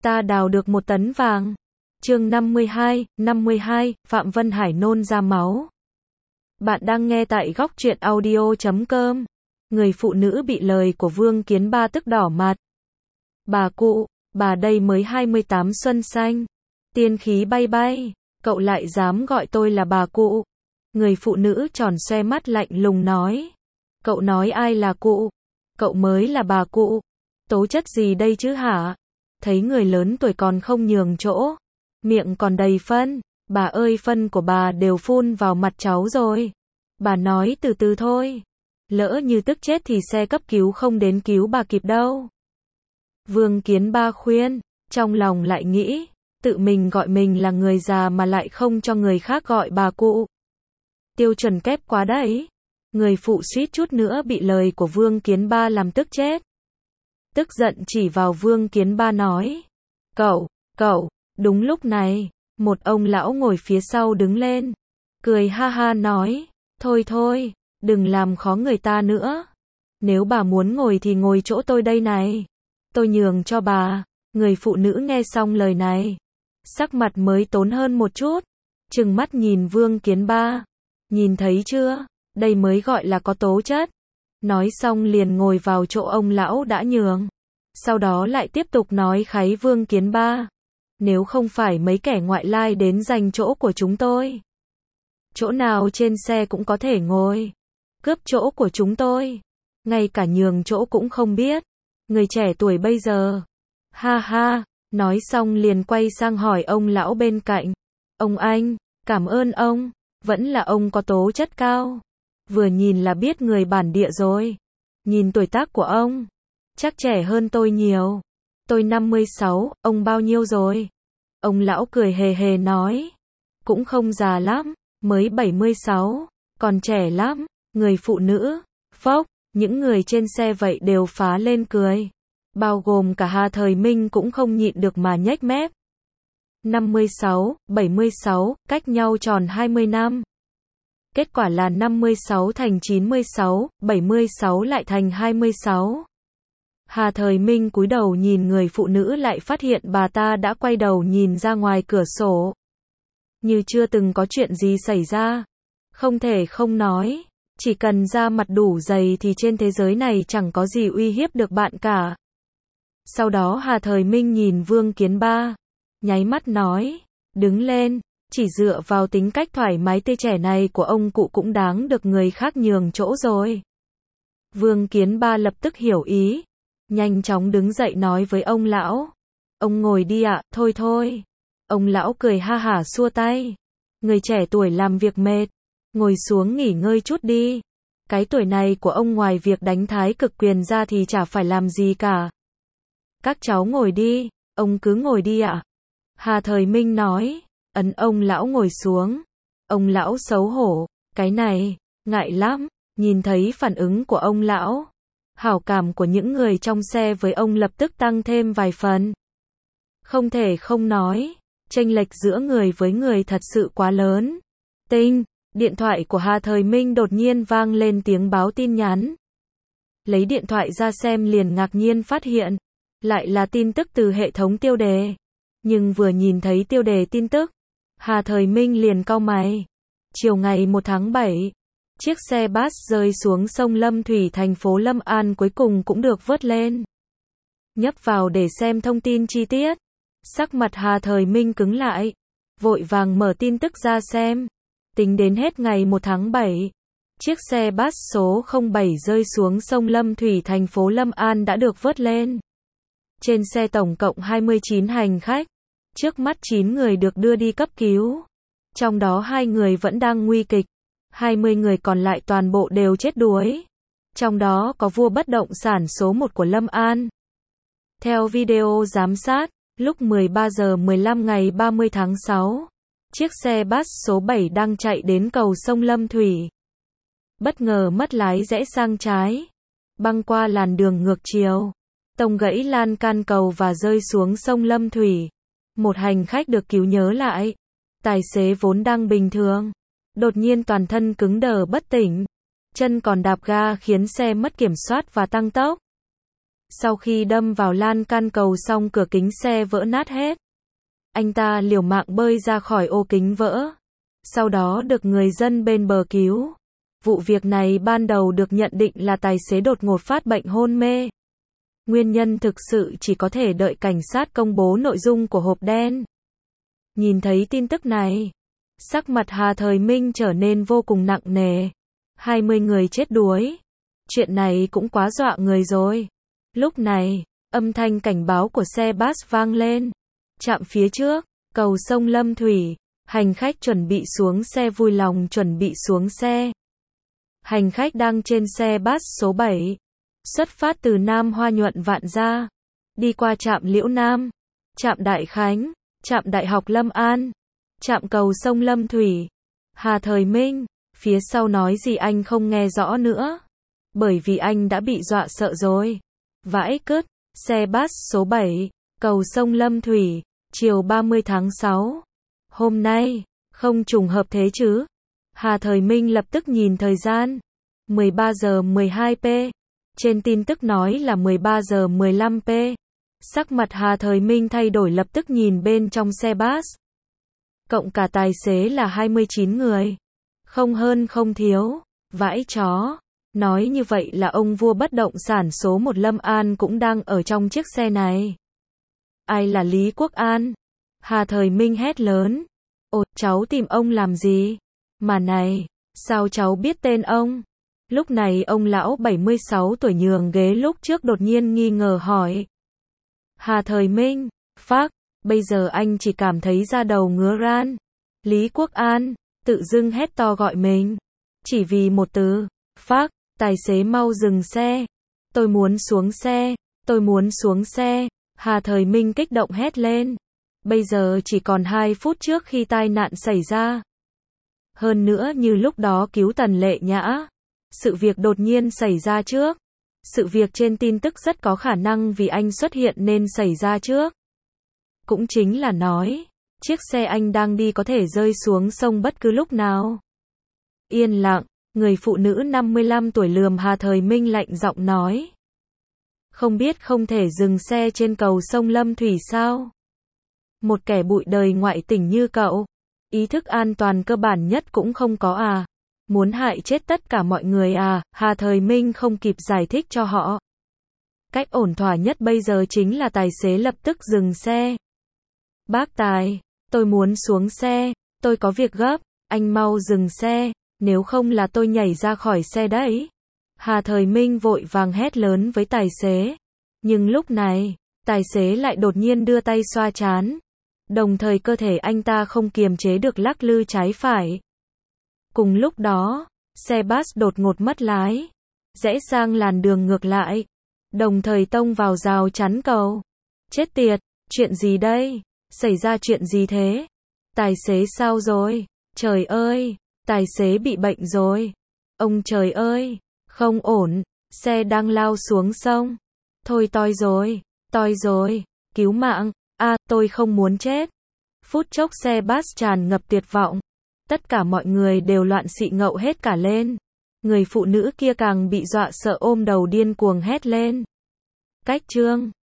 Ta đào được 1 tấn vàng. Chương 52, Phạm Vân Hải nôn ra máu. Bạn đang nghe tại góc truyện audio.com. Người phụ nữ bị lời của Vương Kiến Ba tức đỏ mặt. Bà cụ, bà đây mới 28 xuân xanh. Tiên khí bay bay, cậu lại dám gọi tôi là bà cụ. Người phụ nữ tròn xoe mắt lạnh lùng nói. Cậu nói ai là cụ? Cậu mới là bà cụ. Tố chất gì đây chứ hả? Thấy người lớn tuổi còn không nhường chỗ. Miệng còn đầy phân. Bà ơi, phân của bà đều phun vào mặt cháu rồi. Bà nói từ từ thôi. Lỡ như tức chết thì xe cấp cứu không đến cứu bà kịp đâu. Vương Kiến Ba khuyên, trong lòng lại nghĩ, tự mình gọi mình là người già mà lại không cho người khác gọi bà cụ. Tiêu chuẩn kép quá đấy. Người phụ suýt chút nữa bị lời của Vương Kiến Ba làm tức chết. Tức giận chỉ vào Vương Kiến Ba nói. Cậu, đúng lúc này, một ông lão ngồi phía sau đứng lên. Cười ha ha nói, thôi, đừng làm khó người ta nữa. Nếu bà muốn ngồi thì ngồi chỗ tôi đây này. Tôi nhường cho bà. Người phụ nữ nghe xong lời này. Sắc mặt mới tốn hơn một chút. Trừng mắt nhìn Vương Kiến Ba. Nhìn thấy chưa? Đây mới gọi là có tố chất. Nói xong liền ngồi vào chỗ ông lão đã nhường. Sau đó lại tiếp tục nói kháy Vương Kiến Ba. Nếu không phải mấy kẻ ngoại lai đến giành chỗ của chúng tôi. Chỗ nào trên xe cũng có thể ngồi. Cướp chỗ của chúng tôi. Ngay cả nhường chỗ cũng không biết. Người trẻ tuổi bây giờ. Ha ha, nói xong liền quay sang hỏi ông lão bên cạnh. Ông anh, cảm ơn ông. Vẫn là ông có tố chất cao. Vừa nhìn là biết người bản địa rồi. Nhìn tuổi tác của ông. Chắc trẻ hơn tôi nhiều. Tôi 56, ông bao nhiêu rồi? Ông lão cười hề hề nói. Cũng không già lắm, mới 76, còn trẻ lắm. Người phụ nữ, phốc, những người trên xe vậy đều phá lên cười. Bao gồm cả Hà Thời Minh cũng không nhịn được mà nhếch mép. 56, 76, cách nhau tròn 20 năm. Kết quả là 56 thành 96, 76 lại thành 26. Hà Thời Minh cúi đầu nhìn người phụ nữ lại phát hiện bà ta đã quay đầu nhìn ra ngoài cửa sổ. Như chưa từng có chuyện gì xảy ra. Không thể không nói. Chỉ cần da mặt đủ dày thì trên thế giới này chẳng có gì uy hiếp được bạn cả. Sau đó Hà Thời Minh nhìn Vương Kiến Ba. Nháy mắt nói. Đứng lên. Chỉ dựa vào tính cách thoải mái tươi trẻ này của ông cụ cũng đáng được người khác nhường chỗ rồi. Vương Kiến Ba lập tức hiểu ý. Nhanh chóng đứng dậy nói với ông lão. Ông ngồi đi ạ, thôi. Ông lão cười ha hả xua tay. Người trẻ tuổi làm việc mệt. Ngồi xuống nghỉ ngơi chút đi. Cái tuổi này của ông ngoài việc đánh thái cực quyền ra thì chả phải làm gì cả. Các cháu ngồi đi, ông cứ ngồi đi ạ. Hà Thời Minh nói. Ấn ông lão ngồi xuống. Ông lão xấu hổ. Cái này, ngại lắm. Nhìn thấy phản ứng của ông lão. Hảo cảm của những người trong xe với ông lập tức tăng thêm vài phần. Không thể không nói. Chênh lệch giữa người với người thật sự quá lớn. Tinh. Điện thoại của Hà Thời Minh đột nhiên vang lên tiếng báo tin nhắn. Lấy điện thoại ra xem liền ngạc nhiên phát hiện. Lại là tin tức từ hệ thống tiêu đề. Nhưng vừa nhìn thấy tiêu đề tin tức. Hà Thời Minh liền cau mày. Chiều ngày 1 tháng 7. Chiếc xe bus rơi xuống sông Lâm Thủy thành phố Lâm An cuối cùng cũng được vớt lên. Nhấp vào để xem thông tin chi tiết. Sắc mặt Hà Thời Minh cứng lại. Vội vàng mở tin tức ra xem. Tính đến hết ngày 1 tháng 7. Chiếc xe bus số 07 rơi xuống sông Lâm Thủy thành phố Lâm An đã được vớt lên. Trên xe tổng cộng 29 hành khách. Trước mắt 9 người được đưa đi cấp cứu. Trong đó 2 người vẫn đang nguy kịch. 20 người còn lại toàn bộ đều chết đuối. Trong đó có vua bất động sản số 1 của Lâm An. Theo video giám sát, lúc 13 giờ 15 ngày 30 tháng 6, chiếc xe bus số 7 đang chạy đến cầu sông Lâm Thủy. Bất ngờ mất lái rẽ sang trái, băng qua làn đường ngược chiều, tông gãy lan can cầu và rơi xuống sông Lâm Thủy. Một hành khách được cứu nhớ lại. Tài xế vốn đang bình thường. Đột nhiên toàn thân cứng đờ bất tỉnh. Chân còn đạp ga khiến xe mất kiểm soát và tăng tốc. Sau khi đâm vào lan can cầu xong cửa kính xe vỡ nát hết. Anh ta liều mạng bơi ra khỏi ô kính vỡ. Sau đó được người dân bên bờ cứu. Vụ việc này ban đầu được nhận định là tài xế đột ngột phát bệnh hôn mê. Nguyên nhân thực sự chỉ có thể đợi cảnh sát công bố nội dung của hộp đen. Nhìn thấy tin tức này, sắc mặt Hà Thời Minh trở nên vô cùng nặng nề. 20 người chết đuối. Chuyện này cũng quá dọa người rồi. Lúc này, âm thanh cảnh báo của xe bus vang lên. Trạm phía trước, cầu sông Lâm Thủy, hành khách chuẩn bị xuống xe vui lòng chuẩn bị xuống xe. Hành khách đang trên xe bus số 7, xuất phát từ Nam Hoa Nhuận Vạn Gia, đi qua trạm Liễu Nam, trạm Đại Khánh, trạm Đại học Lâm An, trạm cầu sông Lâm Thủy. Hà Thời Minh, phía sau nói gì anh không nghe rõ nữa, bởi vì anh đã bị dọa sợ rồi. Vãi cứt, xe bus số 7, cầu sông Lâm Thủy, chiều 30 tháng 6. Hôm nay, không trùng hợp thế chứ? Hà Thời Minh lập tức nhìn thời gian. 13 giờ 12p. Trên tin tức nói là 13 giờ 15p. Sắc mặt Hà Thời Minh thay đổi lập tức nhìn bên trong xe bus. Cộng cả tài xế là 29 người. Không hơn không thiếu. Vãi chó. Nói như vậy là ông vua bất động sản số 1 Lâm An cũng đang ở trong chiếc xe này. Ai là Lý Quốc An? Hà Thời Minh hét lớn. Ồ, cháu tìm ông làm gì? Mà này, sao cháu biết tên ông? Lúc này ông lão 76 tuổi nhường ghế lúc trước đột nhiên nghi ngờ hỏi. Hà Thời Minh, phác, bây giờ anh chỉ cảm thấy da đầu ngứa ran. Lý Quốc An, tự dưng hét to gọi mình. Chỉ vì một từ, phác, tài xế mau dừng xe. Tôi muốn xuống xe, tôi muốn xuống xe. Hà Thời Minh kích động hét lên. Bây giờ chỉ còn 2 phút trước khi tai nạn xảy ra. Hơn nữa như lúc đó cứu Tần Lệ Nhã. Sự việc đột nhiên xảy ra trước. Sự việc trên tin tức rất có khả năng vì anh xuất hiện nên xảy ra trước. Cũng chính là nói, chiếc xe anh đang đi có thể rơi xuống sông bất cứ lúc nào. Yên lặng, người phụ nữ 55 tuổi lườm Hà Thời Minh lạnh giọng nói. Không biết không thể dừng xe trên cầu sông Lâm Thủy sao? Một kẻ bụi đời ngoại tỉnh như cậu, ý thức an toàn cơ bản nhất cũng không có à? Muốn hại chết tất cả mọi người à? Hà Thời Minh không kịp giải thích cho họ. Cách ổn thỏa nhất bây giờ chính là tài xế lập tức dừng xe. Bác tài, tôi muốn xuống xe, tôi có việc gấp, anh mau dừng xe, nếu không là tôi nhảy ra khỏi xe đấy. Hà Thời Minh vội vàng hét lớn với tài xế. Nhưng lúc này, tài xế lại đột nhiên đưa tay xoa trán. Đồng thời cơ thể anh ta không kiềm chế được lắc lư trái phải. Cùng lúc đó, xe bus đột ngột mất lái, rẽ sang làn đường ngược lại, đồng thời tông vào rào chắn cầu. Chết tiệt, chuyện gì đây? Xảy ra chuyện gì thế? Tài xế sao rồi? Trời ơi, tài xế bị bệnh rồi. Ông trời ơi, không ổn, xe đang lao xuống sông. Thôi toi rồi, cứu mạng, tôi không muốn chết. Phút chốc xe bus tràn ngập tuyệt vọng. Tất cả mọi người đều loạn xị ngậu hết cả lên. Người phụ nữ kia càng bị dọa sợ ôm đầu điên cuồng hét lên. Cách chương